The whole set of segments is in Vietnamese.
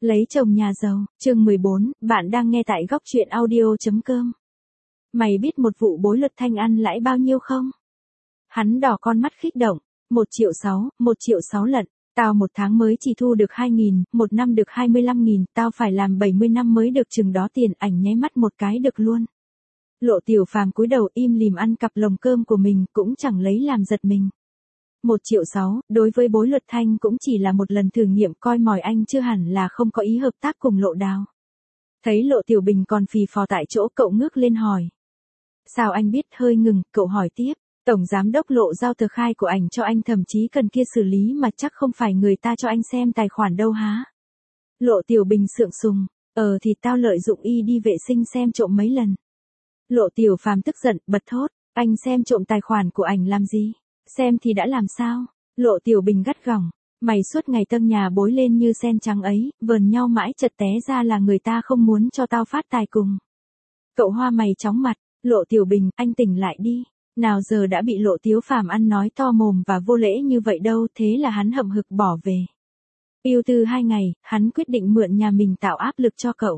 Lấy chồng nhà giàu, chương 14, bạn đang nghe tại góc truyện audio.com. Mày biết một vụ bối luật Thanh ăn lãi bao nhiêu không? Hắn đỏ con mắt khích động, 1 triệu 6 lận, tao một tháng mới chỉ thu được 2.000, một năm được 25.000, tao phải làm 70 năm mới được chừng đó tiền, ảnh nháy mắt một cái được luôn. Lộ Tiểu Phàm cúi đầu im lìm ăn cặp lồng cơm của mình, cũng chẳng lấy làm giật mình. 1 triệu 6, đối với bối luật Thanh cũng chỉ là một lần thử nghiệm, coi mỏi anh chưa hẳn là không có ý hợp tác cùng Lộ Đào. Thấy Lộ Tiểu Bình còn phì phò tại chỗ, cậu ngước lên hỏi. Sao anh biết? Hơi ngừng, cậu hỏi tiếp. Tổng giám đốc Lộ giao tờ khai của ảnh cho anh, thậm chí cần kia xử lý mà chắc không phải người ta cho anh xem tài khoản đâu hả? Lộ Tiểu Bình sượng sùng. Thì tao lợi dụng y đi vệ sinh xem trộm mấy lần. Lộ Tiểu Phàm tức giận, bật thốt. Anh xem trộm tài khoản của ảnh làm gì? Xem thì đã làm sao? Lộ Tiểu Bình gắt gỏng. Mày suốt ngày tâng nhà bối lên như sen trắng ấy, vờn nhau mãi chợt té ra là người ta không muốn cho tao phát tài cùng. Cậu hoa mày chóng mặt. Lộ Tiểu Bình, anh tỉnh lại đi. Nào giờ đã bị Lộ Tiếu Phàm ăn nói to mồm và vô lễ như vậy đâu, thế là hắn hậm hực bỏ về. Ưu tư 2 ngày, hắn quyết định mượn nhà mình tạo áp lực cho cậu.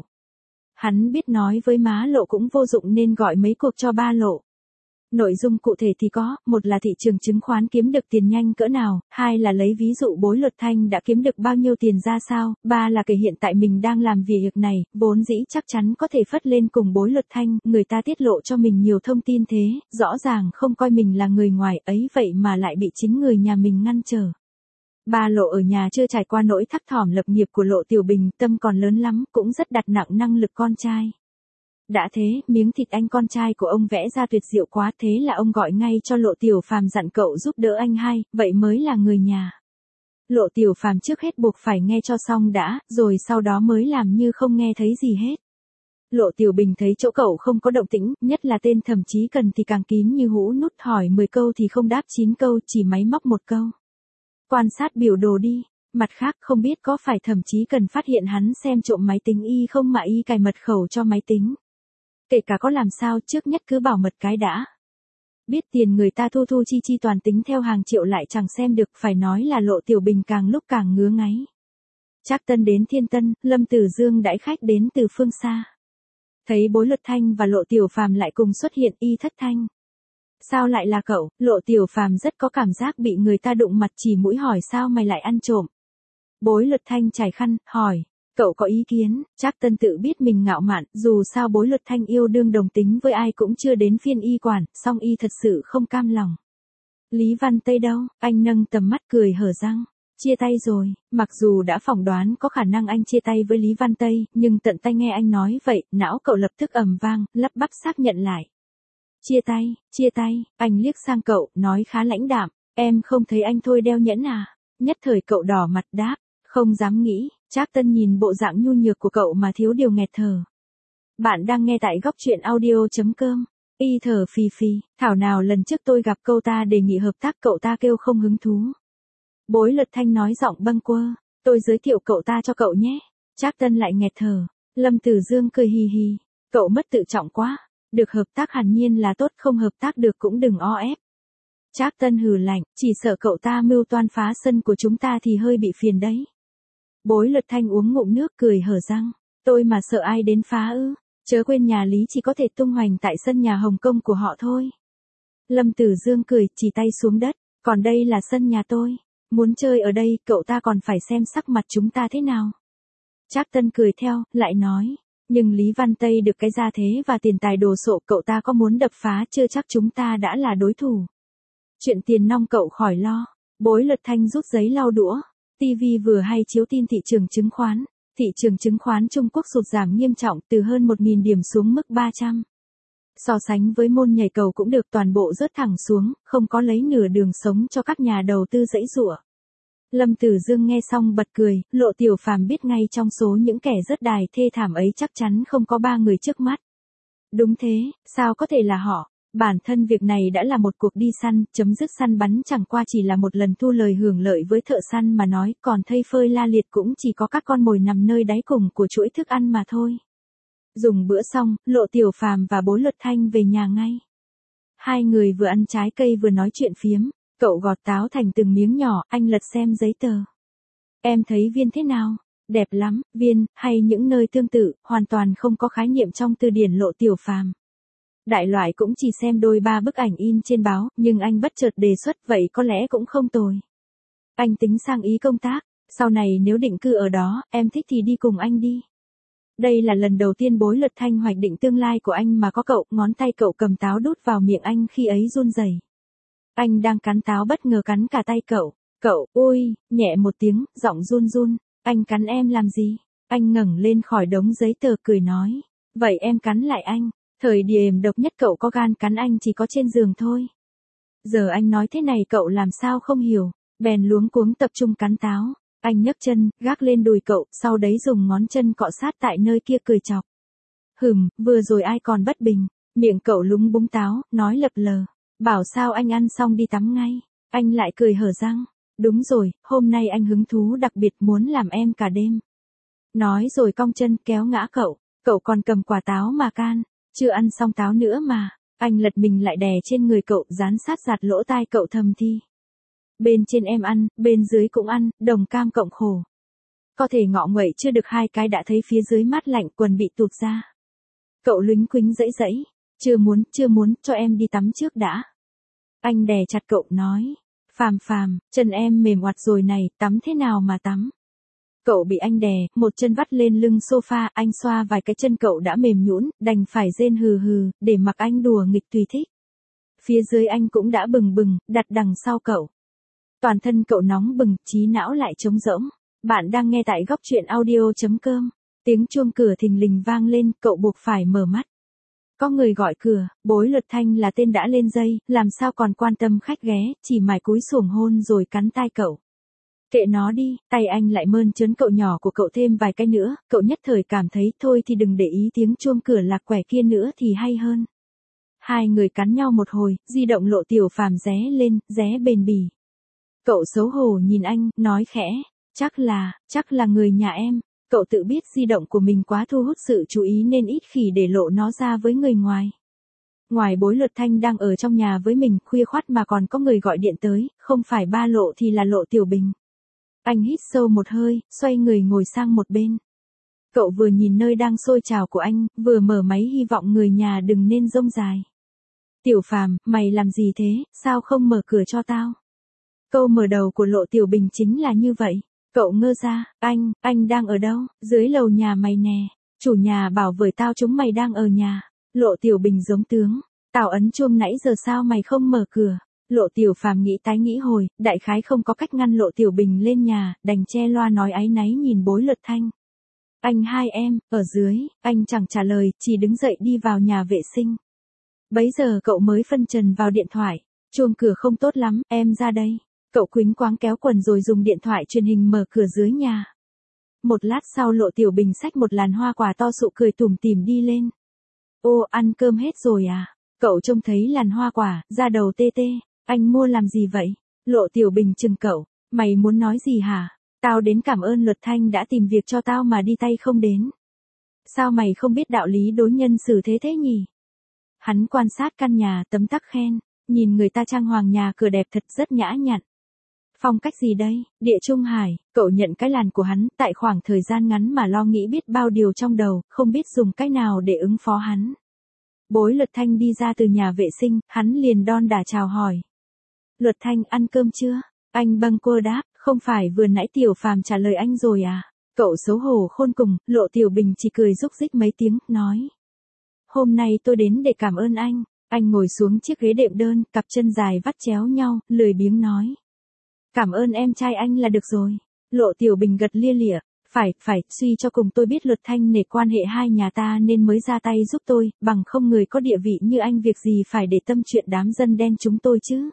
Hắn biết nói với má Lộ cũng vô dụng nên gọi mấy cuộc cho ba Lộ. Nội dung cụ thể thì có, một là thị trường chứng khoán kiếm được tiền nhanh cỡ nào, hai là lấy ví dụ bối luật Thanh đã kiếm được bao nhiêu tiền ra sao, ba là kể hiện tại mình đang làm việc này, vốn dĩ chắc chắn có thể phất lên cùng bối luật Thanh, người ta tiết lộ cho mình nhiều thông tin thế, rõ ràng không coi mình là người ngoài ấy vậy mà lại bị chính người nhà mình ngăn trở. Ba Lộ ở nhà chưa trải qua nỗi thấp thỏm lập nghiệp của Lộ Tiểu Bình, tâm còn lớn lắm, cũng rất đặt nặng năng lực con trai. Đã thế, miếng thịt anh con trai của ông vẽ ra tuyệt diệu quá, thế là ông gọi ngay cho Lộ Tiểu Phàm dặn cậu giúp đỡ anh hai, vậy mới là người nhà. Lộ Tiểu Phàm trước hết buộc phải nghe cho xong đã, rồi sau đó mới làm như không nghe thấy gì hết. Lộ Tiểu Bình thấy chỗ cậu không có động tĩnh, nhất là tên Thẩm Chí Cần thì càng kín như hũ nút, hỏi 10 câu thì không đáp 9 câu, chỉ máy móc một câu. Quan sát biểu đồ đi. Mặt khác, không biết có phải Thẩm Chí Cần phát hiện hắn xem trộm máy tính y không mà y cài mật khẩu cho máy tính. Kể cả có làm sao, trước nhất cứ bảo mật cái đã. Biết tiền người ta thu chi toàn tính theo hàng triệu lại chẳng xem được, phải nói là Lộ Tiểu Bình càng lúc càng ngứa ngáy. Trác Tân đến Thiên Tân, Lâm Tử Dương đãi khách đến từ phương xa. Thấy bối luật Thanh và Lộ Tiểu Phàm lại cùng xuất hiện, y thất thanh. Sao lại là cậu? Lộ Tiểu Phàm rất có cảm giác bị người ta đụng mặt chỉ mũi hỏi sao mày lại ăn trộm. Bối luật Thanh trải khăn, hỏi. Cậu có ý kiến? Trác Tân tự biết mình ngạo mạn, dù sao bối luật Thanh yêu đương đồng tính với ai cũng chưa đến phiên y quản, song y thật sự không cam lòng. Lý Văn Tây đâu? Anh nâng tầm mắt cười hở răng. Chia tay rồi, mặc dù đã phỏng đoán có khả năng anh chia tay với Lý Văn Tây, nhưng tận tay nghe anh nói vậy, não cậu lập tức ầm vang, lắp bắp xác nhận lại. Chia tay, anh liếc sang cậu, nói khá lãnh đạm, em không thấy anh thôi đeo nhẫn à? Nhất thời cậu đỏ mặt đáp, không dám nghĩ. Trác Tân nhìn bộ dạng nhu nhược của cậu mà thiếu điều nghẹt thở. Bạn đang nghe tại góc truyện audio.com. Y thở phì phì, thảo nào lần trước tôi gặp cậu ta đề nghị hợp tác cậu ta kêu không hứng thú. Bối luật Thanh nói giọng bâng quơ, tôi giới thiệu cậu ta cho cậu nhé. Trác Tân lại nghẹt thở. Lâm Tử Dương cười hì hì, cậu mất tự trọng quá, được hợp tác hẳn nhiên là tốt, không hợp tác được cũng đừng o ép. Trác Tân hừ lạnh, chỉ sợ cậu ta mưu toan phá sân của chúng ta thì hơi bị phiền đấy. Bối luật Thanh uống ngụm nước cười hở răng, tôi mà sợ ai đến phá ư, chớ quên nhà Lý chỉ có thể tung hoành tại sân nhà Hồng Kông của họ thôi. Lâm Tử Dương cười, chỉ tay xuống đất, còn đây là sân nhà tôi, muốn chơi ở đây, cậu ta còn phải xem sắc mặt chúng ta thế nào. Trác Tân cười theo, lại nói, nhưng Lý Văn Tây được cái gia thế và tiền tài đồ sộ, cậu ta có muốn đập phá chưa chắc chúng ta đã là đối thủ. Chuyện tiền nong cậu khỏi lo. Bối luật Thanh rút giấy lau đũa. TV vừa hay chiếu tin thị trường chứng khoán. Thị trường chứng khoán Trung Quốc sụt giảm nghiêm trọng, từ hơn 1.000 điểm xuống mức 300. So sánh với môn nhảy cầu cũng được, toàn bộ rớt thẳng xuống, không có lấy nửa đường sống cho các nhà đầu tư giãy giụa. Lâm Tử Dương nghe xong bật cười, Lộ Tiểu Phàm biết ngay trong số những kẻ rớt đài thê thảm ấy chắc chắn không có 3 người trước mắt. Đúng thế, sao có thể là họ? Bản thân việc này đã là một cuộc đi săn, chấm dứt săn bắn chẳng qua chỉ là một lần thu lời hưởng lợi với thợ săn mà nói, còn thây phơi la liệt cũng chỉ có các con mồi nằm nơi đáy cùng của chuỗi thức ăn mà thôi. Dùng bữa xong, Lộ Tiểu Phàm và bối luật Thanh về nhà ngay. Hai người vừa ăn trái cây vừa nói chuyện phiếm, cậu gọt táo thành từng miếng nhỏ, anh lật xem giấy tờ. Em thấy viên thế nào? đẹp lắm, viên, hay những nơi tương tự, hoàn toàn không có khái niệm trong từ điển Lộ Tiểu Phàm. Đại loại cũng chỉ xem đôi ba bức ảnh in trên báo, nhưng anh bất chợt đề xuất vậy có lẽ cũng không tồi. Anh tính sang Ý công tác, sau này nếu định cư ở đó, em thích thì đi cùng anh đi. Đây là lần đầu tiên Bối Luật Thanh hoạch định tương lai của anh mà có cậu, ngón tay cậu cầm táo đút vào miệng anh khi ấy run rẩy. Anh đang cắn táo bất ngờ cắn cả tay cậu. Cậu, ôi, nhẹ một tiếng, giọng run run. Anh cắn em làm gì? Anh ngẩng lên khỏi đống giấy tờ cười nói. Vậy em cắn lại anh. Thời điểm độc nhất cậu có gan cắn anh chỉ có trên giường thôi. Giờ anh nói thế này cậu làm sao không hiểu. Bèn luống cuống tập trung cắn táo. Anh nhấc chân, gác lên đùi cậu, sau đấy dùng ngón chân cọ sát tại nơi kia cười chọc. Vừa rồi ai còn bất bình. Miệng cậu lúng búng táo, nói lập lờ. Bảo sao anh ăn xong đi tắm ngay. Anh lại cười hở răng. Đúng rồi, hôm nay anh hứng thú đặc biệt muốn làm em cả đêm. Nói rồi cong chân kéo ngã cậu. Cậu còn cầm quả táo mà can. Chưa ăn xong táo nữa mà. Anh lật mình lại đè trên người cậu, dán sát giạt lỗ tai cậu thầm thi. Bên trên em ăn, bên dưới cũng ăn, đồng cam cộng khổ. Có thể ngọ nguậy chưa được 2 cái đã thấy phía dưới mát lạnh, quần bị tụt ra. Cậu lính quính dãy dãy. Chưa muốn, cho em đi tắm trước đã. Anh đè chặt cậu nói. Phàm, chân em mềm oặt rồi này, tắm thế nào mà tắm. Cậu bị anh đè, một chân vắt lên lưng sofa, anh xoa vài cái chân cậu đã mềm nhũn, đành phải rên hừ, để mặc anh đùa nghịch tùy thích. Phía dưới anh cũng đã bừng, đặt đằng sau cậu. Toàn thân cậu nóng bừng, trí não lại trống rỗng. Bạn đang nghe tại góc truyện audio.com. Tiếng chuông cửa thình lình vang lên, cậu buộc phải mở mắt. Có người gọi cửa, Bối Luật Thanh là tên đã lên dây, làm sao còn quan tâm khách ghé, chỉ mải cúi xuống hôn rồi cắn tai cậu. Kệ nó đi, tay anh lại mơn trớn cậu nhỏ của cậu thêm vài cái nữa, cậu nhất thời cảm thấy thôi thì đừng để ý tiếng chuông cửa lạc quẻ kia nữa thì hay hơn. Hai người cắn nhau một hồi, di động Lộ Tiểu Phàm ré lên, ré bền bỉ. Cậu xấu hổ nhìn anh, nói khẽ, chắc là người nhà em. Cậu tự biết di động của mình quá thu hút sự chú ý nên ít khi để lộ nó ra với người ngoài. Ngoài Bối Luật Thanh đang ở trong nhà với mình, khuya khoắt mà còn có người gọi điện tới, không phải ba Lộ thì là Lộ Tiểu Bình. Anh hít sâu một hơi, xoay người ngồi sang một bên. Cậu vừa nhìn nơi đang sôi trào của anh, vừa mở máy hy vọng người nhà đừng nên rông dài. Tiểu Phàm, mày làm gì thế, sao không mở cửa cho tao? Câu mở đầu của Lộ Tiểu Bình chính là như vậy. Cậu ngơ ra, anh đang ở đâu? Dưới lầu nhà mày nè. Chủ nhà bảo với tao chúng mày đang ở nhà. Lộ Tiểu Bình giống tướng. Tao ấn chuông nãy giờ sao mày không mở cửa? Lộ Tiểu Phàm nghĩ tái nghĩ hồi, đại khái không có cách ngăn Lộ Tiểu Bình lên nhà, đành che loa nói áy náy nhìn Bối Luật Thanh. Anh hai em, ở dưới, anh chẳng trả lời, chỉ đứng dậy đi vào nhà vệ sinh. Bấy giờ cậu mới phân trần vào điện thoại. Chuông cửa không tốt lắm, em ra đây. Cậu quýnh quáng kéo quần rồi dùng điện thoại truyền hình mở cửa dưới nhà. Một lát sau Lộ Tiểu Bình xách một làn hoa quả to sụ cười tủm tỉm đi lên. Ô, ăn cơm hết rồi à? Cậu trông thấy làn hoa quả, da đầu tê tê. Anh mua làm gì vậy? Lộ Tiểu Bình chừng cậu. Mày muốn nói gì hả? Tao đến cảm ơn Luật Thanh đã tìm việc cho tao mà đi tay không đến. Sao mày không biết đạo lý đối nhân xử thế nhỉ? Hắn quan sát căn nhà tấm tắc khen. Nhìn người ta trang hoàng nhà cửa đẹp thật rất nhã nhặn. Phong cách gì đây? Địa Trung Hải. Cậu nhận cái làn của hắn, tại khoảng thời gian ngắn mà lo nghĩ biết bao điều trong đầu, không biết dùng cách nào để ứng phó hắn. Bối Luật Thanh đi ra từ nhà vệ sinh, hắn liền đon đả chào hỏi. Luật Thanh ăn cơm chưa? Anh bâng quơ đáp, không phải vừa nãy Tiểu Phàm trả lời anh rồi à? Cậu xấu hổ khôn cùng, Lộ Tiểu Bình chỉ cười rúc rích mấy tiếng, nói. Hôm nay tôi đến để cảm ơn anh. Anh ngồi xuống chiếc ghế đệm đơn, cặp chân dài vắt chéo nhau, lười biếng nói. Cảm ơn em trai anh là được rồi. Lộ Tiểu Bình gật lia lịa. Phải, suy cho cùng tôi biết Luật Thanh nể quan hệ hai nhà ta nên mới ra tay giúp tôi, bằng không người có địa vị như anh việc gì phải để tâm chuyện đám dân đen chúng tôi chứ.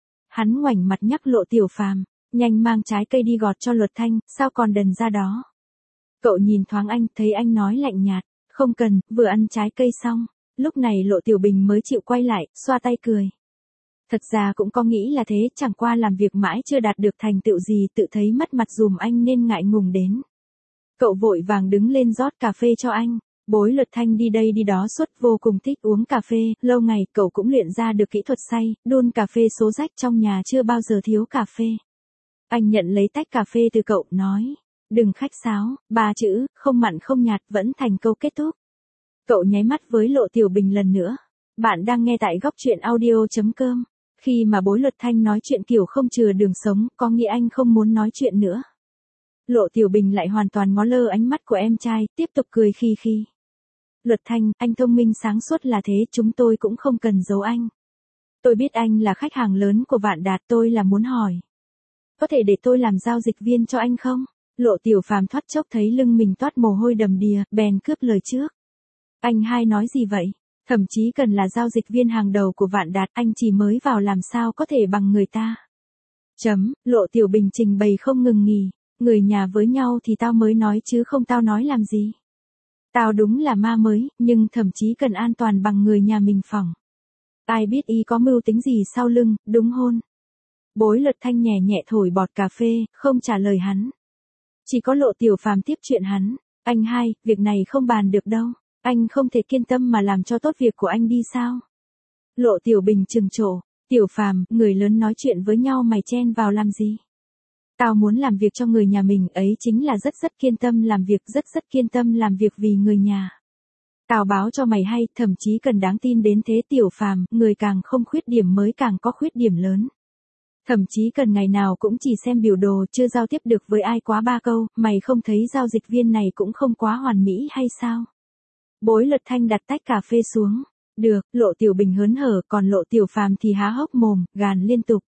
Hắn ngoảnh mặt nhắc Lộ Tiểu Phàm, nhanh mang trái cây đi gọt cho Luật Thanh, sao còn đần ra đó. Cậu nhìn thoáng anh, thấy anh nói lạnh nhạt, không cần, vừa ăn trái cây xong. Lúc này Lộ Tiểu Bình mới chịu quay lại, xoa tay cười. Thật ra cũng có nghĩ là thế, chẳng qua làm việc mãi chưa đạt được thành tựu gì, tự thấy mất mặt dùm anh nên ngại ngùng đến. Cậu vội vàng đứng lên rót cà phê cho anh. Bối Luật Thanh đi đây đi đó suốt, vô cùng thích uống cà phê, lâu ngày cậu cũng luyện ra được kỹ thuật xay, đun cà phê số rách trong nhà chưa bao giờ thiếu cà phê. Anh nhận lấy tách cà phê từ cậu, nói. Đừng khách sáo, 3 chữ, không mặn không nhạt vẫn thành câu kết thúc. Cậu nháy mắt với Lộ Tiểu Bình lần nữa. Bạn đang nghe tại góc truyện audio.com. Khi mà Bối Luật Thanh nói chuyện kiểu không chừa đường sống, có nghĩa anh không muốn nói chuyện nữa. Lộ Tiểu Bình lại hoàn toàn ngó lơ ánh mắt của em trai, tiếp tục cười khi khi. Luật Thanh, anh thông minh sáng suốt là thế, chúng tôi cũng không cần giấu anh. Tôi biết anh là khách hàng lớn của Vạn Đạt, tôi là muốn hỏi. Có thể để tôi làm giao dịch viên cho anh không? Lộ Tiểu Phàm thoát chốc thấy lưng mình toát mồ hôi đầm đìa, bèn cướp lời trước. Anh hai nói gì vậy? Thậm chí cần là giao dịch viên hàng đầu của Vạn Đạt, anh chỉ mới vào làm sao có thể bằng người ta. Lộ Tiểu Bình trình bày không ngừng nghỉ. Người nhà với nhau thì tao mới nói chứ không tao nói làm gì. Tao đúng là ma mới, nhưng thậm chí cần an toàn bằng người nhà mình phỏng. Ai biết y có mưu tính gì sau lưng, đúng hôn. Bối Luật Thanh nhẹ nhẹ thổi bọt cà phê, không trả lời hắn. Chỉ có Lộ Tiểu Phàm tiếp chuyện hắn. Anh hai, việc này không bàn được đâu. Anh không thể kiên tâm mà làm cho tốt việc của anh đi sao? Lộ Tiểu Bình trừng trộ. Tiểu Phàm, người lớn nói chuyện với nhau mày chen vào làm gì? Tao muốn làm việc cho người nhà mình ấy chính là rất kiên tâm làm việc, rất kiên tâm làm việc vì người nhà. Tao báo cho mày hay, thậm chí cần đáng tin đến thế. Tiểu Phàm, người càng không khuyết điểm mới càng có khuyết điểm lớn. Thậm chí cần ngày nào cũng chỉ xem biểu đồ, chưa giao tiếp được với ai quá 3 câu, mày không thấy giao dịch viên này cũng không quá hoàn mỹ hay sao? Bối Luật Thanh đặt tách cà phê xuống. Được, Lộ Tiểu Bình hớn hở, còn Lộ Tiểu Phàm thì há hốc mồm, gàn liên tục.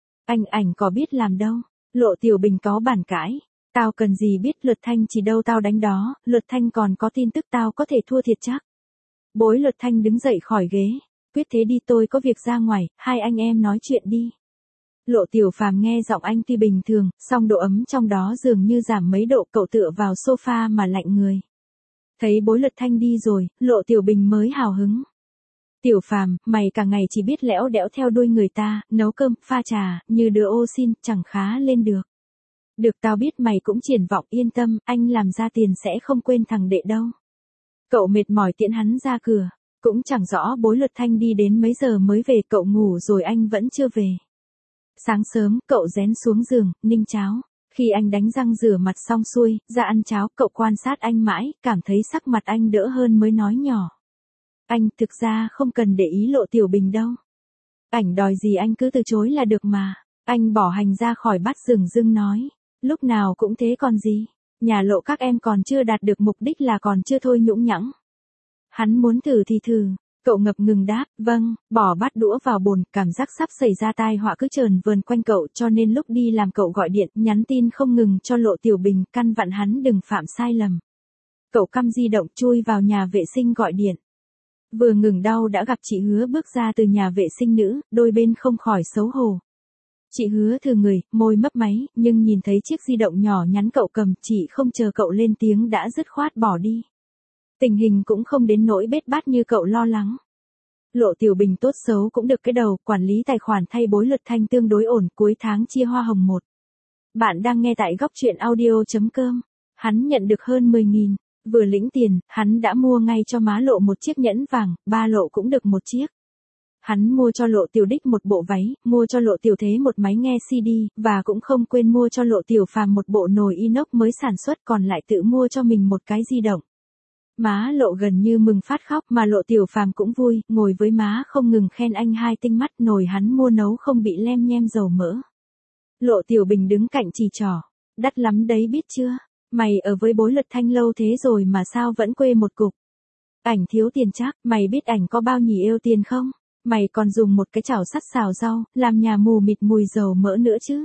Anh có biết làm đâu. Lộ Tiểu Bình có bản cãi. Tao cần gì biết, Luật Thanh chỉ đâu tao đánh đó, Luật Thanh còn có tin tức tao có thể thua thiệt chắc. Bối Luật Thanh đứng dậy khỏi ghế. Quyết thế đi, tôi có việc ra ngoài, hai anh em nói chuyện đi. Lộ Tiểu Phàm nghe giọng anh tuy bình thường, song độ ấm trong đó dường như giảm mấy độ, cậu tựa vào sofa mà lạnh người. Thấy Bối Luật Thanh đi rồi, Lộ Tiểu Bình mới hào hứng. Tiểu Phàm, mày cả ngày chỉ biết lẽo đẽo theo đuôi người ta, nấu cơm, pha trà, như đứa ô xin, chẳng khá lên được. Được, tao biết mày cũng triển vọng, yên tâm, anh làm ra tiền sẽ không quên thằng đệ đâu. Cậu mệt mỏi tiễn hắn ra cửa, cũng chẳng rõ Bối Luật Thanh đi đến mấy giờ mới về, cậu ngủ rồi anh vẫn chưa về. Sáng sớm, cậu rén xuống giường, ninh cháo. Khi anh đánh răng rửa mặt xong xuôi, ra ăn cháo, cậu quan sát anh mãi, cảm thấy sắc mặt anh đỡ hơn mới nói nhỏ. Anh, thực ra không cần để ý Lộ Tiểu Bình đâu. Ảnh đòi gì anh cứ từ chối là được mà. Anh bỏ hành ra khỏi bát, dửng dưng nói. Lúc nào cũng thế còn gì. Nhà Lộ các em còn chưa đạt được mục đích là còn chưa thôi nhũng nhãng. Hắn muốn thử thì thử. Cậu ngập ngừng đáp, vâng, bỏ bát đũa vào bồn, cảm giác sắp xảy ra tai họa cứ chờn vờn quanh cậu, cho nên lúc đi làm cậu gọi điện, nhắn tin không ngừng cho Lộ Tiểu Bình, căn vặn hắn đừng phạm sai lầm. Cậu căm di động, chui vào nhà vệ sinh gọi điện. Vừa ngừng đau đã gặp chị Hứa bước ra từ nhà vệ sinh nữ, đôi bên không khỏi xấu hổ. Chị Hứa thừ người, môi mấp máy, nhưng nhìn thấy chiếc di động nhỏ nhắn cậu cầm, chị không chờ cậu lên tiếng đã dứt khoát bỏ đi. Tình hình cũng không đến nỗi bết bát như cậu lo lắng. Lộ Tiểu Bình tốt xấu cũng được cái đầu, quản lý tài khoản thay Bối Luật Thanh tương đối ổn, cuối tháng chia hoa hồng 1. Bạn đang nghe tại góc truyện audio.com. Hắn nhận được hơn 10.000, vừa lĩnh tiền, hắn đã mua ngay cho má Lộ một chiếc nhẫn vàng, ba Lộ cũng được một chiếc. Hắn mua cho Lộ Tiểu Đích một bộ váy, mua cho Lộ Tiểu Thế một máy nghe CD, và cũng không quên mua cho Lộ Tiểu Phàm một bộ nồi inox mới sản xuất, còn lại tự mua cho mình một cái di động. Má Lộ gần như mừng phát khóc, mà Lộ Tiểu Phàm cũng vui, ngồi với má không ngừng khen anh hai tinh mắt, nồi hắn mua nấu không bị lem nhem dầu mỡ. Lộ Tiểu Bình đứng cạnh chỉ trỏ, đắt lắm đấy biết chưa, mày ở với Bối Luật Thanh lâu thế rồi mà sao vẫn quê một cục. Ảnh thiếu tiền chắc, mày biết ảnh có bao nhiêu yêu tiền không? Mày còn dùng một cái chảo sắt xào rau, làm nhà mù mịt mùi dầu mỡ nữa chứ.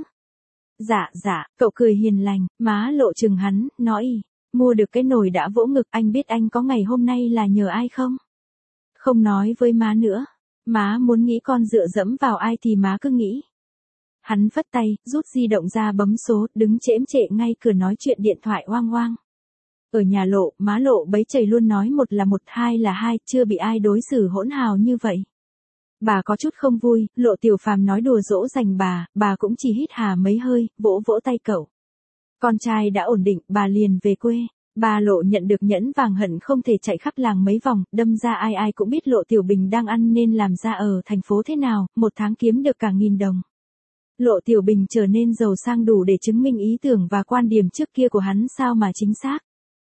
Dạ, cậu cười hiền lành, má Lộ chừng hắn, nói mua được cái nồi đã vỗ ngực, anh biết anh có ngày hôm nay là nhờ ai không? Không nói với má nữa, má muốn nghĩ con dựa dẫm vào ai thì má cứ nghĩ. Hắn phất tay, rút di động ra bấm số, đứng chễm chệ ngay cửa nói chuyện điện thoại oang oang. Ở nhà Lộ, má Lộ bấy chày luôn nói một là một, hai là hai, chưa bị ai đối xử hỗn hào như vậy. Bà có chút không vui, Lộ Tiểu Phàm nói đùa dỗ dành bà cũng chỉ hít hà mấy hơi, vỗ vỗ tay cậu. Con trai đã ổn định, bà liền về quê. Bà Lộ nhận được nhẫn vàng hận không thể chạy khắp làng mấy vòng, đâm ra ai cũng biết Lộ Tiểu Bình đang ăn nên làm ra ở thành phố thế nào, một tháng kiếm được cả 1.000 đồng. Lộ Tiểu Bình trở nên giàu sang đủ để chứng minh ý tưởng và quan điểm trước kia của hắn sao mà chính xác.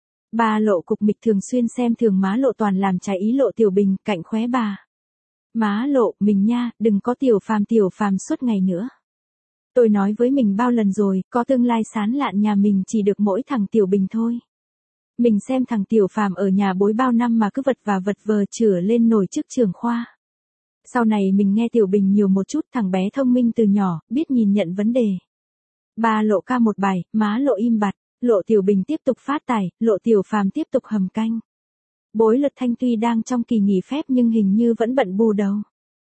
Ba Lộ cục mịch thường xuyên xem thường má Lộ toàn làm trái ý Lộ Tiểu Bình, cạnh khóe bà. Má Lộ, mình nha, đừng có tiểu phàm suốt ngày nữa. Tôi nói với mình bao lần rồi, có tương lai sán lạn nhà mình chỉ được mỗi thằng Tiểu Bình thôi. Mình xem thằng Tiểu Phàm ở nhà bối bao năm mà cứ vật và vật vờ chửa lên nổi chức trưởng khoa. Sau này mình nghe Tiểu Bình nhiều một chút, thằng bé thông minh từ nhỏ, biết nhìn nhận vấn đề. Ba Lộ ca một bài, má Lộ im bặt, Lộ Tiểu Bình tiếp tục phát tài, Lộ Tiểu Phàm tiếp tục hầm canh. Bối Luật Thanh tuy đang trong kỳ nghỉ phép nhưng hình như vẫn bận bù đầu.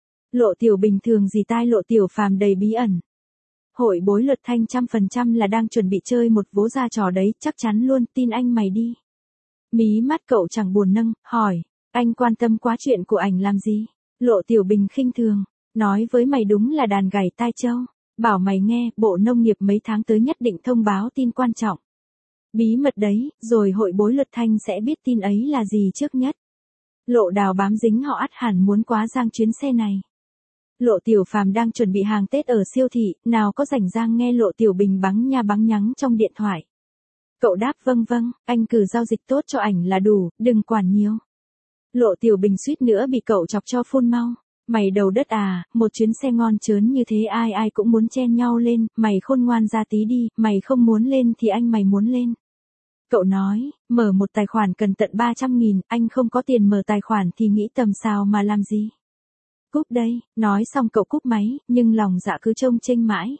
Lộ Tiểu Bình thường gì tai Lộ Tiểu Phàm đầy bí ẩn. Hội Bối Luật Thanh 100% là đang chuẩn bị chơi một vố ra trò đấy, chắc chắn luôn, tin anh mày đi. Mí mắt cậu chẳng buồn nâng, hỏi, anh quan tâm quá chuyện của ảnh làm gì? Lộ Tiểu Bình khinh thường, nói với mày đúng là đàn gảy tai trâu, bảo mày nghe, Bộ Nông nghiệp mấy tháng tới nhất định thông báo tin quan trọng. Bí mật đấy, rồi Hội Bối Luật Thanh sẽ biết tin ấy là gì trước nhất. Lộ Đào bám dính họ ắt hẳn muốn quá giang chuyến xe này. Lộ Tiểu Phàm đang chuẩn bị hàng Tết ở siêu thị, nào có rảnh rang nghe Lộ Tiểu Bình bắn nhắng trong điện thoại. Cậu đáp vâng, anh cứ giao dịch tốt cho ảnh là đủ, đừng quản nhiều. Lộ Tiểu Bình suýt nữa bị cậu chọc cho phun mau. Mày đầu đất à, một chuyến xe ngon chớn như thế ai cũng muốn chen nhau lên, mày khôn ngoan ra tí đi, mày không muốn lên thì anh mày muốn lên. Cậu nói, mở một tài khoản cần tận 300.000, anh không có tiền mở tài khoản thì nghĩ tầm sao mà làm gì. Cúp đây, nói xong cậu cúp máy, nhưng lòng dạ cứ trông chênh mãi.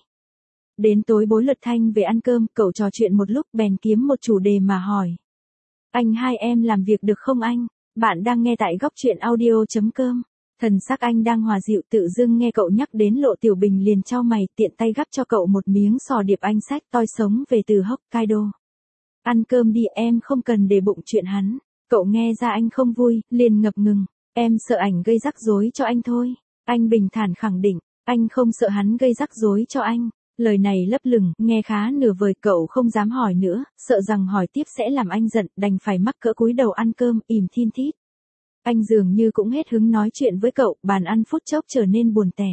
Đến tối Bối Luật Thanh về ăn cơm, cậu trò chuyện một lúc bèn kiếm một chủ đề mà hỏi. Anh hai em làm việc được không anh? Bạn đang nghe tại góc truyện audio.com. Thần sắc anh đang hòa dịu, tự dưng nghe cậu nhắc đến Lộ Tiểu Bình liền chau mày, tiện tay gắp cho cậu một miếng sò điệp anh xách toi sống về từ Hokkaido. Ăn cơm đi, em không cần để bụng chuyện hắn. Cậu nghe ra anh không vui, liền ngập ngừng. Em sợ ảnh gây rắc rối cho anh thôi. Anh bình thản khẳng định, anh không sợ hắn gây rắc rối cho anh. Lời này lấp lửng, nghe khá nửa vời, cậu không dám hỏi nữa, sợ rằng hỏi tiếp sẽ làm anh giận, đành phải mắc cỡ cúi đầu ăn cơm, ỉm thin thít. Anh dường như cũng hết hứng nói chuyện với cậu, bàn ăn phút chốc trở nên buồn tẻ.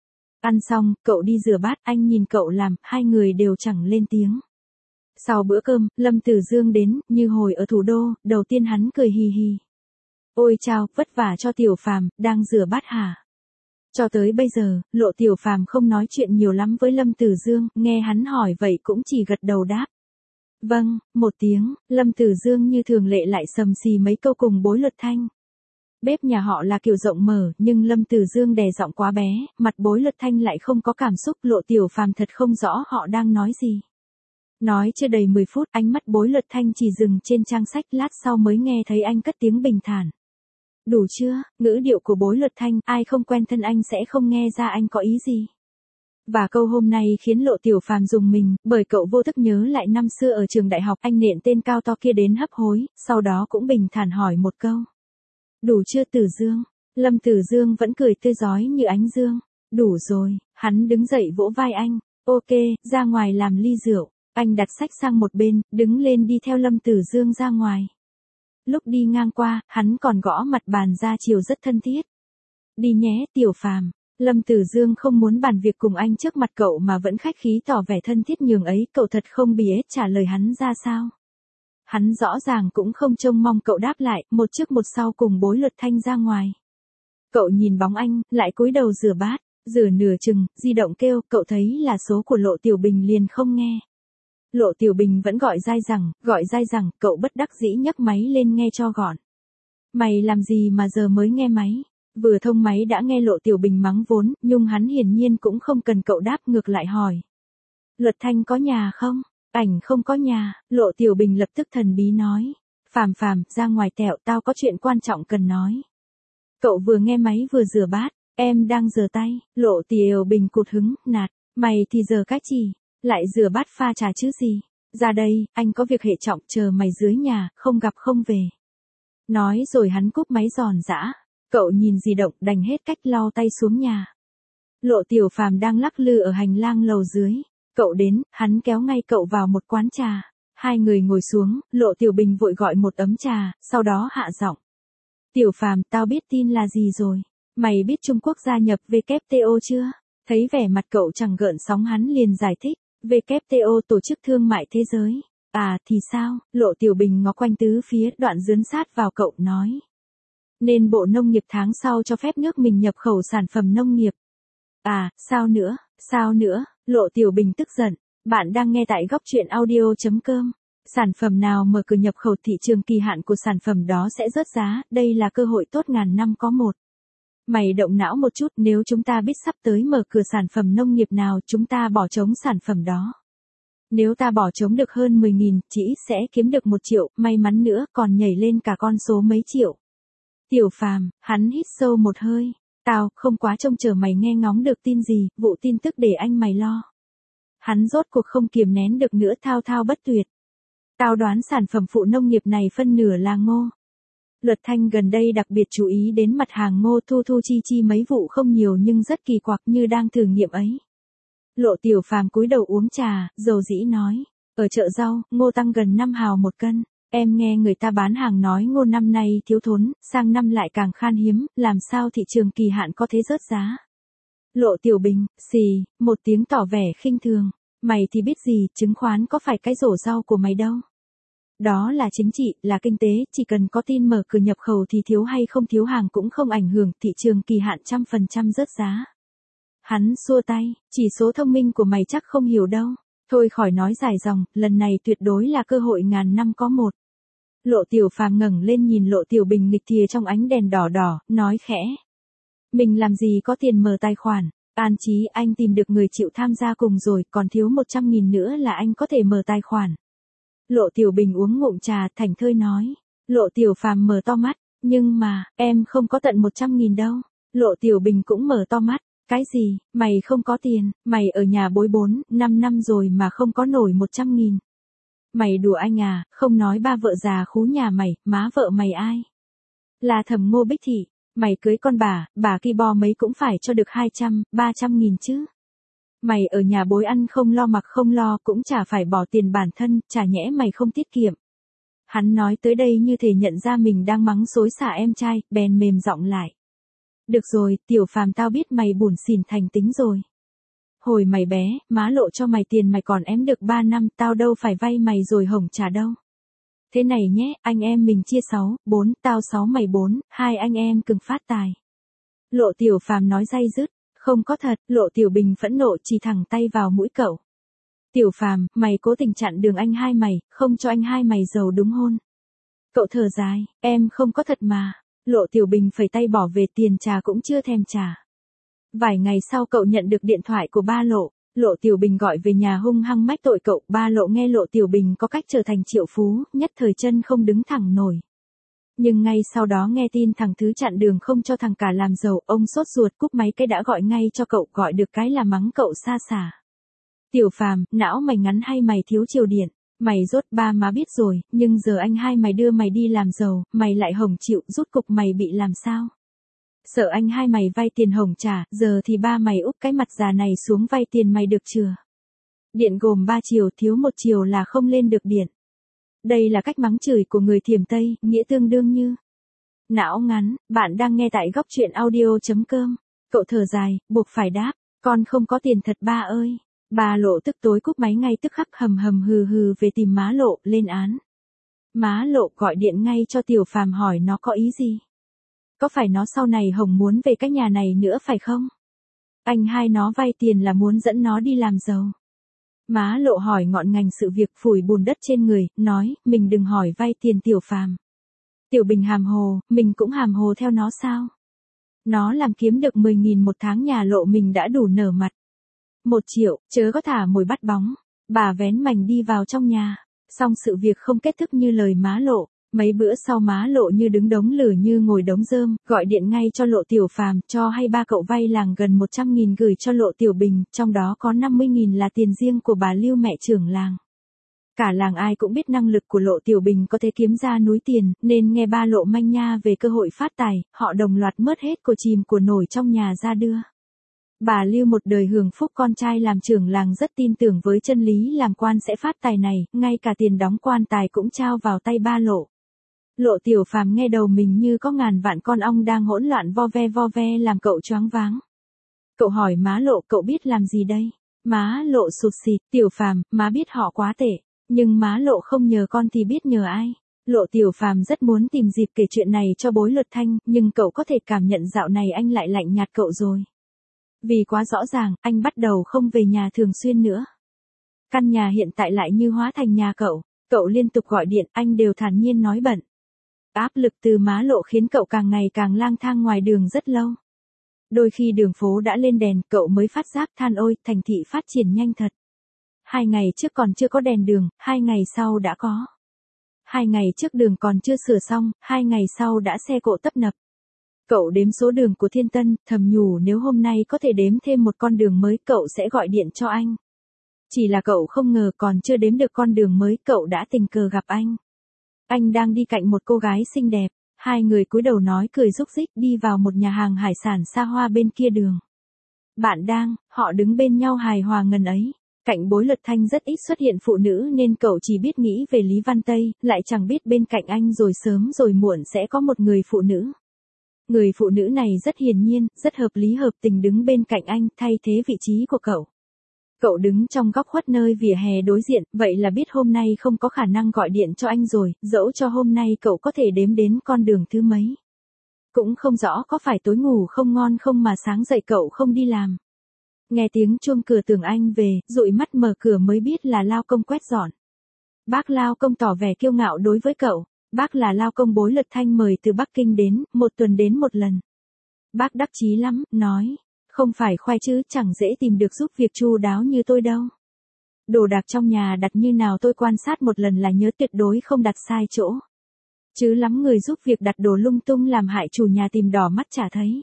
Ăn xong, cậu đi rửa bát, anh nhìn cậu làm, hai người đều chẳng lên tiếng. Sau bữa cơm, Lâm Tử Dương đến, như hồi ở thủ đô, đầu tiên hắn cười hì hì. Ôi chao, vất vả cho Tiểu Phàm, đang rửa bát hả? Cho tới bây giờ, Lộ Tiểu Phàm không nói chuyện nhiều lắm với Lâm Tử Dương, nghe hắn hỏi vậy cũng chỉ gật đầu đáp. Vâng, một tiếng, Lâm Tử Dương như thường lệ lại sầm xì mấy câu cùng Bối Luật Thanh. Bếp nhà họ là kiểu rộng mở, nhưng Lâm Tử Dương đè giọng quá bé, mặt Bối Luật Thanh lại không có cảm xúc, Lộ Tiểu Phàm thật không rõ họ đang nói gì. Nói chưa đầy 10 phút, ánh mắt Bối Luật Thanh chỉ dừng trên trang sách, lát sau mới nghe thấy anh cất tiếng bình thản. Đủ chưa, ngữ điệu của Bối Luật Thanh, ai không quen thân anh sẽ không nghe ra anh có ý gì. Và câu hôm nay khiến Lộ Tiểu Phàm rùng mình, bởi cậu vô thức nhớ lại năm xưa ở trường đại học, anh nện tên cao to kia đến hấp hối, sau đó cũng bình thản hỏi một câu. Đủ chưa Tử Dương? Lâm Tử Dương vẫn cười tươi rói như ánh dương. Đủ rồi, hắn đứng dậy vỗ vai anh. Ok, ra ngoài làm ly rượu. Anh đặt sách sang một bên, đứng lên đi theo Lâm Tử Dương ra ngoài. Lúc đi ngang qua, hắn còn gõ mặt bàn ra chiều rất thân thiết. Đi nhé, Tiểu Phàm. Lâm Tử Dương không muốn bàn việc cùng anh trước mặt cậu mà vẫn khách khí tỏ vẻ thân thiết nhường ấy, cậu thật không biết trả lời hắn ra sao. Hắn rõ ràng cũng không trông mong cậu đáp lại, một trước một sau cùng Bối Luật Thanh ra ngoài. Cậu nhìn bóng anh, lại cúi đầu rửa bát, rửa nửa chừng, di động kêu, cậu thấy là số của Lộ Tiểu Bình liền không nghe. Lộ Tiểu Bình vẫn gọi dai rằng, cậu bất đắc dĩ nhấc máy lên nghe cho gọn. Mày làm gì mà giờ mới nghe máy? Vừa thông máy đã nghe Lộ Tiểu Bình mắng vốn, nhưng hắn hiển nhiên cũng không cần cậu đáp, ngược lại hỏi. Luật Thanh có nhà không? Ảnh không có nhà, Lộ Tiểu Bình lập tức thần bí nói. Phàm, ra ngoài tẹo, tao có chuyện quan trọng cần nói. Cậu vừa nghe máy vừa rửa bát, em đang rửa tay, Lộ Tiểu Bình cụt hứng, nạt, mày thì giờ cái gì? Lại rửa bát pha trà chứ gì? Ra đây, anh có việc hệ trọng, chờ mày dưới nhà, không gặp không về. Nói rồi hắn cúp máy giòn giã. Cậu nhìn di động, đành hết cách lau tay xuống nhà. Lộ Tiểu Phàm đang lắc lư ở hành lang lầu dưới. Cậu đến, hắn kéo ngay cậu vào một quán trà. Hai người ngồi xuống, Lộ Tiểu Bình vội gọi một ấm trà, sau đó hạ giọng. Tiểu Phàm, tao biết tin là gì rồi. Mày biết Trung Quốc gia nhập WTO chưa? Thấy vẻ mặt cậu chẳng gợn sóng hắn liền giải thích, WTO tổ chức thương mại thế giới. À thì sao, Lộ Tiểu Bình ngó quanh tứ phía đoạn dướn sát vào cậu nói. Nên Bộ Nông nghiệp tháng sau cho phép nước mình nhập khẩu sản phẩm nông nghiệp. À, sao nữa, Lộ Tiểu Bình tức giận. Bạn đang nghe tại góc truyện audio.com. Sản phẩm nào mở cửa nhập khẩu thị trường kỳ hạn của sản phẩm đó sẽ rớt giá, đây là cơ hội tốt ngàn năm có một. Mày động não một chút, nếu chúng ta biết sắp tới mở cửa sản phẩm nông nghiệp nào chúng ta bỏ trống sản phẩm đó. Nếu ta bỏ trống được hơn 10.000, chỉ ít sẽ kiếm được 1 triệu, may mắn nữa còn nhảy lên cả con số mấy triệu. Tiểu Phàm, hắn hít sâu một hơi. Tao không quá trông chờ mày nghe ngóng được tin gì, vụ tin tức để anh mày lo. Hắn rốt cuộc không kiềm nén được nữa thao thao bất tuyệt. Tao đoán sản phẩm phụ nông nghiệp này phân nửa là ngô. Luật Thanh gần đây đặc biệt chú ý đến mặt hàng ngô thu chi mấy vụ không nhiều nhưng rất kỳ quặc như đang thử nghiệm ấy. Lộ Tiểu Phàm cúi đầu uống trà, dầu dĩ nói, ở chợ rau, ngô tăng gần 5 hào 1 cân. Em nghe người ta bán hàng nói ngô năm nay thiếu thốn, sang năm lại càng khan hiếm, làm sao thị trường kỳ hạn có thế rớt giá. Lộ Tiểu Bình, xì, một tiếng tỏ vẻ khinh thường. Mày thì biết gì, chứng khoán có phải cái rổ rau của mày đâu. Đó là chính trị, là kinh tế, chỉ cần có tin mở cửa nhập khẩu thì thiếu hay không thiếu hàng cũng không ảnh hưởng, thị trường kỳ hạn 100% rớt giá. Hắn xua tay, chỉ số thông minh của mày chắc không hiểu đâu. Thôi khỏi nói dài dòng, lần này tuyệt đối là cơ hội ngàn năm có một. Lộ Tiểu Phàm ngẩng lên nhìn Lộ Tiểu Bình nghịch thìa trong ánh đèn đỏ đỏ, nói khẽ. Mình làm gì có tiền mở tài khoản, An Chí anh tìm được người chịu tham gia cùng rồi, còn thiếu 100.000 nữa là anh có thể mở tài khoản. Lộ Tiểu Bình uống ngụm trà thảnh thơi nói. Lộ Tiểu Phàm mở to mắt, nhưng mà, em không có tận 100.000 đâu. Lộ Tiểu Bình cũng mở to mắt. Cái gì, mày không có tiền, mày ở nhà bối 4-5 năm rồi mà không có nổi 100.000. Mày đùa anh à, không nói ba vợ già khú nhà mày, má vợ mày ai? Là Thẩm Ngô Bích Thị, mày cưới con bà ki bo mấy cũng phải cho được 200-300.000 chứ. Mày ở nhà bối ăn không lo mặc không lo cũng chả phải bỏ tiền bản thân, chả nhẽ mày không tiết kiệm. Hắn nói tới đây như thể nhận ra mình đang mắng xối xả em trai, bèn mềm giọng lại. Được rồi, Tiểu Phàm tao biết mày bủn xỉn thành tính rồi. Hồi mày bé, má Lộ cho mày tiền mày còn ém được 3 năm, tao đâu phải vay mày rồi hổng trả đâu. Thế này nhé, anh em mình chia 6-4, tao 6 mày 4, hai anh em cùng phát tài. Lộ Tiểu Phàm nói day dứt, không có thật, Lộ Tiểu Bình phẫn nộ chỉ thẳng tay vào mũi cậu. Tiểu Phàm, mày cố tình chặn đường anh hai mày, không cho anh hai mày giàu đúng hôn. Cậu thở dài, em không có thật mà. Lộ Tiểu Bình phẩy tay bỏ về tiền trà cũng chưa thèm trả. Vài ngày sau cậu nhận được điện thoại của ba Lộ. Lộ Tiểu Bình gọi về nhà hung hăng mách tội cậu. Ba Lộ nghe Lộ Tiểu Bình có cách trở thành triệu phú, nhất thời chân không đứng thẳng nổi. Nhưng ngay sau đó nghe tin thằng Thứ chặn đường không cho thằng Cả làm giàu, ông sốt ruột cúp máy cái đã gọi ngay cho cậu, gọi được cái là mắng cậu xa xả. Tiểu Phàm, não mày ngắn hay mày thiếu triều điện? Mày rốt ba má biết rồi, nhưng giờ anh hai mày đưa mày đi làm giàu, mày lại hổng chịu, rút cục mày bị làm sao? Sợ anh hai mày vay tiền hổng trả, giờ thì ba mày úp cái mặt già này xuống vay tiền mày được chưa? Điện gồm 3 chiều, thiếu 1 chiều là không lên được điện. Đây là cách mắng chửi của người Thiểm Tây, nghĩa tương đương như. Não ngắn, bạn đang nghe tại góc truyện audio.com. Cậu thở dài, buộc phải đáp, con không có tiền thật ba ơi. Bà Lộ tức tối cúp máy ngay tức khắc hầm hầm hừ hừ về tìm má Lộ, lên án. Má Lộ gọi điện ngay cho Tiểu Phàm hỏi nó có ý gì. Có phải nó sau này hổng muốn về cái nhà này nữa phải không? Anh hai nó vay tiền là muốn dẫn nó đi làm giàu. Má Lộ hỏi ngọn ngành sự việc, phủi bùn đất trên người, nói, mình đừng hỏi vay tiền Tiểu Phàm. Tiểu Bình hàm hồ, mình cũng hàm hồ theo nó sao? Nó làm kiếm được 10.000 một tháng, nhà Lộ mình đã đủ nở mặt. 1 triệu, chớ có thả mồi bắt bóng. Bà vén mành đi vào trong nhà. Xong sự việc không kết thúc như lời má Lộ. Mấy bữa sau má Lộ như đứng đống lửa như ngồi đống rơm, gọi điện ngay cho Lộ Tiểu Phàm, cho hay ba cậu vay làng gần 100.000 gửi cho Lộ Tiểu Bình, trong đó có 50.000 là tiền riêng của bà Lưu mẹ trưởng làng. Cả làng ai cũng biết năng lực của Lộ Tiểu Bình có thể kiếm ra núi tiền, nên nghe ba Lộ manh nha về cơ hội phát tài, họ đồng loạt mớt hết của chìm của nổi trong nhà ra đưa. Bà Lưu một đời hưởng phúc, con trai làm trưởng làng rất tin tưởng với chân lý làm quan sẽ phát tài này, ngay cả tiền đóng quan tài cũng trao vào tay ba Lộ. Lộ Tiểu Phàm nghe đầu mình như có ngàn vạn con ong đang hỗn loạn vo ve làm cậu choáng váng. Cậu hỏi má Lộ cậu biết làm gì đây? Má Lộ sụt sịt, Tiểu Phàm, má biết họ quá tệ. Nhưng má Lộ không nhờ con thì biết nhờ ai? Lộ Tiểu Phàm rất muốn tìm dịp kể chuyện này cho Bối Luật Thanh, nhưng cậu có thể cảm nhận dạo này anh lại lạnh nhạt cậu rồi. Vì quá rõ ràng, anh bắt đầu không về nhà thường xuyên nữa. Căn nhà hiện tại lại như hóa thành nhà cậu liên tục gọi điện, anh đều thản nhiên nói bận. Áp lực từ má Lộ khiến cậu càng ngày càng lang thang ngoài đường rất lâu. Đôi khi đường phố đã lên đèn, cậu mới phát giác than ôi, thành thị phát triển nhanh thật. 2 ngày trước còn chưa có đèn đường, 2 ngày sau đã có. 2 ngày trước đường còn chưa sửa xong, 2 ngày sau đã xe cộ tấp nập. Cậu đếm số đường của Thiên Tân, thầm nhủ nếu hôm nay có thể đếm thêm một con đường mới cậu sẽ gọi điện cho anh. Chỉ là cậu không ngờ còn chưa đếm được con đường mới cậu đã tình cờ gặp anh. Anh đang đi cạnh một cô gái xinh đẹp, hai người cúi đầu nói cười rúc rích đi vào một nhà hàng hải sản xa hoa bên kia đường. Bạn đang, họ đứng bên nhau hài hòa ngần ấy. Cạnh Bối Luật Thanh rất ít xuất hiện phụ nữ nên cậu chỉ biết nghĩ về Lý Văn Tây, lại chẳng biết bên cạnh anh rồi sớm rồi muộn sẽ có một người phụ nữ. Người phụ nữ này rất hiển nhiên, rất hợp lý hợp tình đứng bên cạnh anh thay thế vị trí của cậu. Cậu đứng trong góc khuất nơi vỉa hè đối diện, vậy là biết hôm nay không có khả năng gọi điện cho anh rồi, dẫu cho hôm nay cậu có thể đếm đến con đường thứ mấy. Cũng không rõ có phải tối ngủ không ngon không mà sáng dậy cậu không đi làm. Nghe tiếng chuông cửa tưởng anh về, dụi mắt mở cửa mới biết là lao công quét dọn. Bác lao công tỏ vẻ kiêu ngạo đối với cậu, bác là lao công Bối Luật Thanh mời từ Bắc Kinh đến, 1 tuần đến 1 lần. Bác đắc chí lắm, nói, không phải khoai chứ chẳng dễ tìm được giúp việc chu đáo như tôi đâu. Đồ đạc trong nhà đặt như nào tôi quan sát một lần là nhớ tuyệt đối không đặt sai chỗ. Chứ lắm người giúp việc đặt đồ lung tung làm hại chủ nhà tìm đỏ mắt chả thấy.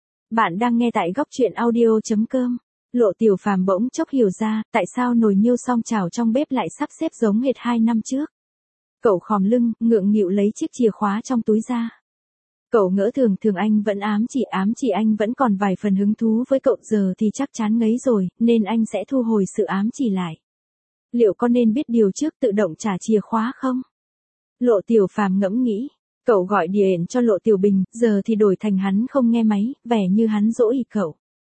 Bạn đang nghe tại góc truyện audio.com. Lộ Tiểu Phàm bỗng chốc hiểu ra, tại sao nồi niêu song chảo trong bếp lại sắp xếp giống hệt 2 năm trước. Cậu khom lưng, ngượng nghịu lấy chiếc chìa khóa trong túi ra. Cậu ngỡ thường anh vẫn ám chỉ anh vẫn còn vài phần hứng thú với cậu giờ thì chắc chán ngấy rồi, nên anh sẽ thu hồi sự ám chỉ lại. Liệu có nên biết điều trước tự động trả chìa khóa không? Lộ Tiểu Phàm ngẫm nghĩ. Cậu gọi điện cho Lộ Tiểu Bình, giờ thì đổi thành hắn không nghe máy, vẻ như hắn dỗ ý cậu.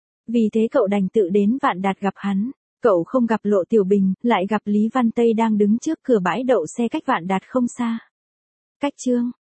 Vì thế cậu đành tự đến Vạn Đạt gặp hắn. Cậu không gặp Lộ Tiểu Bình, lại gặp Lý Văn Tây đang đứng trước cửa bãi đậu xe cách Vạn Đạt không xa. Cách chương